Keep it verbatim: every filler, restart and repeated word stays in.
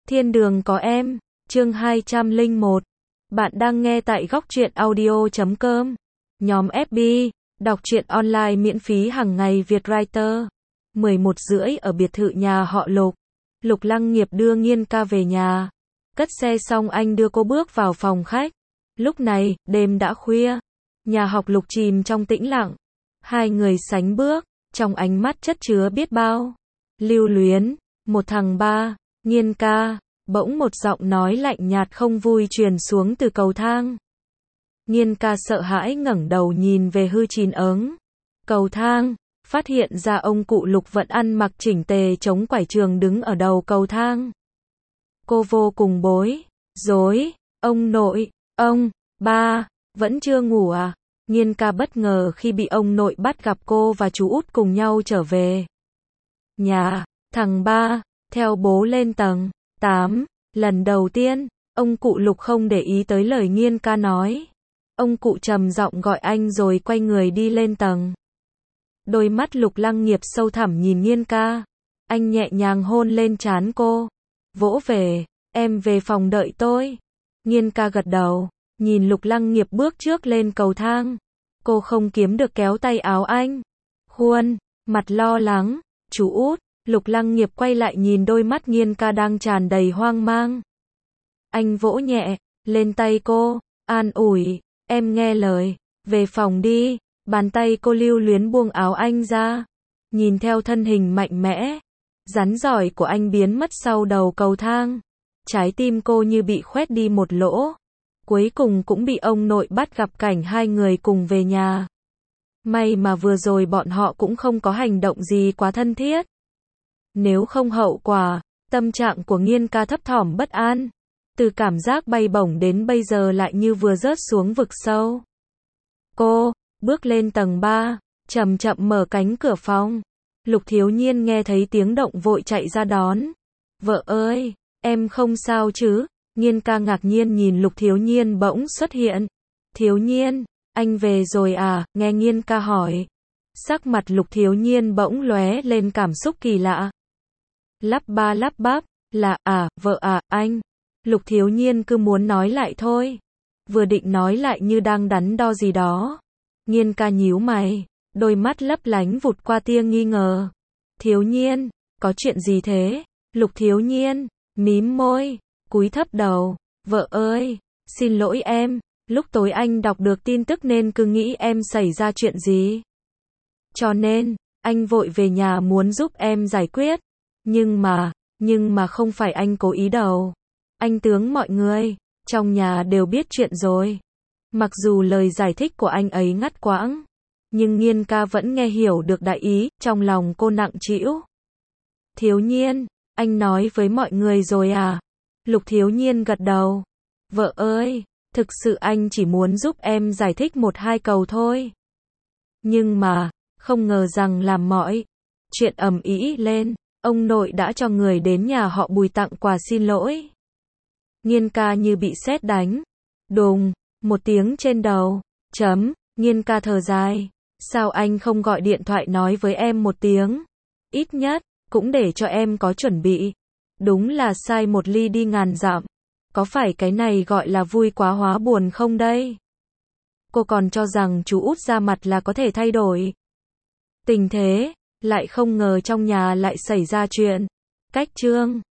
Thiên đường có em, chương hai trăm lẻ một. Bạn đang nghe tại góc truyện audio chấm com. Nhóm ép bê, đọc truyện online miễn phí hàng ngày Việt Writer. mười một rưỡi ở biệt thự nhà họ Lục. Lục Lăng Nghiệp đưa Nghiên Ca về nhà. Cất xe xong anh đưa cô bước vào phòng khách. Lúc này, đêm đã khuya. Nhà học Lục chìm trong tĩnh lặng. Hai người sánh bước, trong ánh mắt chất chứa biết bao lưu luyến. Một thằng ba, Nghiên Ca. Bỗng một giọng nói lạnh nhạt không vui truyền xuống từ cầu thang. Nghiên Ca sợ hãi ngẩng đầu nhìn về hư chín ớng cầu thang, phát hiện ra ông cụ Lục vẫn ăn mặc chỉnh tề chống quải trường đứng ở đầu cầu thang. Cô vô cùng bối rối, ông nội, ông, ba, vẫn chưa ngủ à? Nghiên Ca bất ngờ khi bị ông nội bắt gặp cô và chú út cùng nhau trở về nhà. Thằng ba, theo bố lên tầng tám, lần đầu tiên, ông cụ Lục không để ý tới lời Nghiên Ca nói. Ông cụ trầm giọng gọi anh rồi quay người đi lên tầng. Đôi mắt Lục Lăng Nghiệp sâu thẳm nhìn Nghiên Ca. Anh nhẹ nhàng hôn lên trán cô. Vỗ về, em về phòng đợi tôi. Nghiên Ca gật đầu, nhìn Lục Lăng Nghiệp bước trước lên cầu thang. Cô không kiếm được kéo tay áo anh. Khuôn mặt lo lắng, chú út. Lục Lăng Nghiệp quay lại nhìn đôi mắt Nghiên Ca đang tràn đầy hoang mang. Anh vỗ nhẹ lên tay cô, an ủi, em nghe lời, về phòng đi. Bàn tay cô lưu luyến buông áo anh ra, nhìn theo thân hình mạnh mẽ, rắn giỏi của anh biến mất sau đầu cầu thang. Trái tim cô như bị khoét đi một lỗ. Cuối cùng cũng bị ông nội bắt gặp cảnh hai người cùng về nhà. May mà vừa rồi bọn họ cũng không có hành động gì quá thân thiết. Nếu không hậu quả, tâm trạng của Nghiên Ca thấp thỏm bất an. Từ cảm giác bay bổng đến bây giờ lại như vừa rớt xuống vực sâu. Cô bước lên tầng ba, chậm chậm mở cánh cửa phòng. Lục Thiếu Nhiên nghe thấy tiếng động vội chạy ra đón. Vợ ơi, em không sao chứ? Nghiên Ca ngạc nhiên nhìn Lục Thiếu Nhiên bỗng xuất hiện. Thiếu Nhiên, anh về rồi à? Nghe Nghiên Ca hỏi. Sắc mặt Lục Thiếu Nhiên bỗng lóe lên cảm xúc kỳ lạ. Lắp ba lắp bắp, là, à, vợ à, anh. Lục Thiếu Nhiên cứ muốn nói lại thôi. Vừa định nói lại như đang đắn đo gì đó. Nghiên Ca nhíu mày, đôi mắt lấp lánh vụt qua tia nghi ngờ. Thiếu Nhiên, có chuyện gì thế? Lục Thiếu Nhiên, mím môi, cúi thấp đầu. Vợ ơi, xin lỗi em, lúc tối anh đọc được tin tức nên cứ nghĩ em xảy ra chuyện gì. Cho nên, anh vội về nhà muốn giúp em giải quyết. Nhưng mà, nhưng mà không phải anh cố ý đâu. Anh tướng mọi người trong nhà đều biết chuyện rồi. Mặc dù lời giải thích của anh ấy ngắt quãng, nhưng Nghiên Ca vẫn nghe hiểu được đại ý, trong lòng cô nặng trĩu. Thiếu Nhiên, anh nói với mọi người rồi à? Lục Thiếu Nhiên gật đầu. Vợ ơi, thực sự anh chỉ muốn giúp em giải thích một hai câu thôi. Nhưng mà, không ngờ rằng làm mọi chuyện ầm ĩ lên, ông nội đã cho người đến nhà họ Bùi tặng quà xin lỗi. Nghiên Ca như bị sét đánh. Đùng, một tiếng trên đầu. Chấm, Nghiên Ca thở dài. Sao anh không gọi điện thoại nói với em một tiếng? Ít nhất, cũng để cho em có chuẩn bị. Đúng là sai một ly đi ngàn dặm. Có phải cái này gọi là vui quá hóa buồn không đây? Cô còn cho rằng chú út ra mặt là có thể thay đổi tình thế, lại không ngờ trong nhà lại xảy ra chuyện. Cách chương